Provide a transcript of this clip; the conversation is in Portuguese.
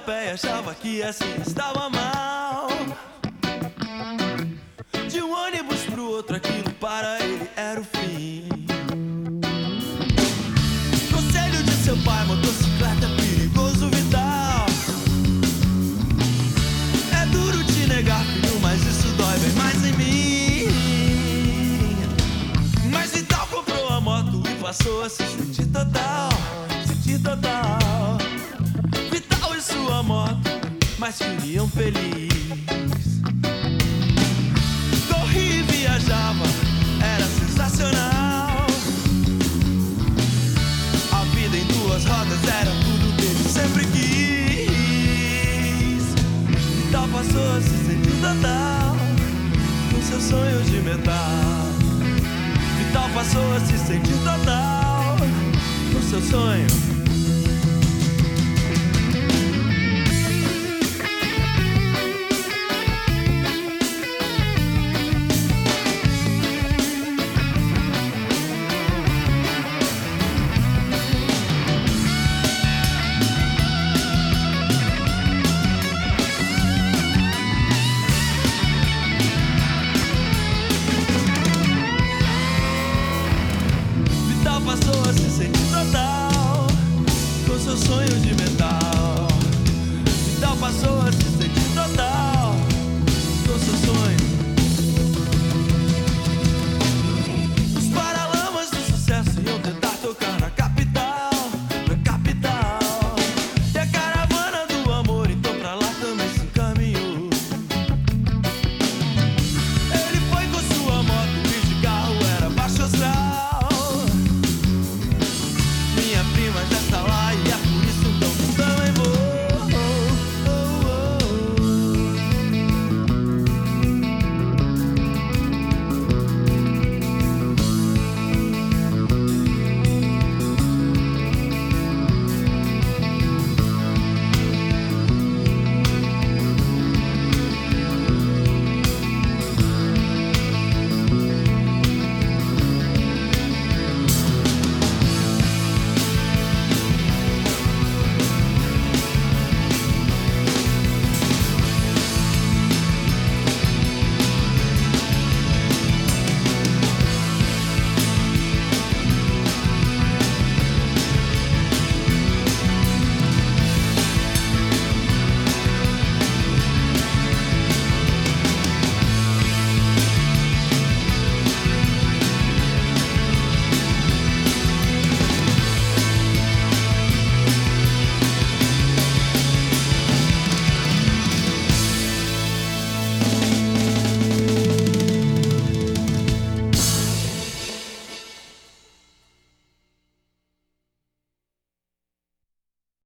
pé e achava que assim estava mal. De um ônibus pro outro, aquilo para ele era o fim. Conselho de seu pai: motocicleta é perigoso, Vital. É duro te negar, filho, mas isso dói bem mais em mim. Mas Vital comprou a moto e passou a se sentir total, sentir total. Vital e sua moto, mas queriam feliz. Corria e viajava, era sensacional. A vida em duas rodas era tudo que ele sempre quis. Vital passou a se sentir total, com seu sonho de metal. Vital passou a se sentir total, com seu sonho. Passou a se sentir total, com seu sonho de metal.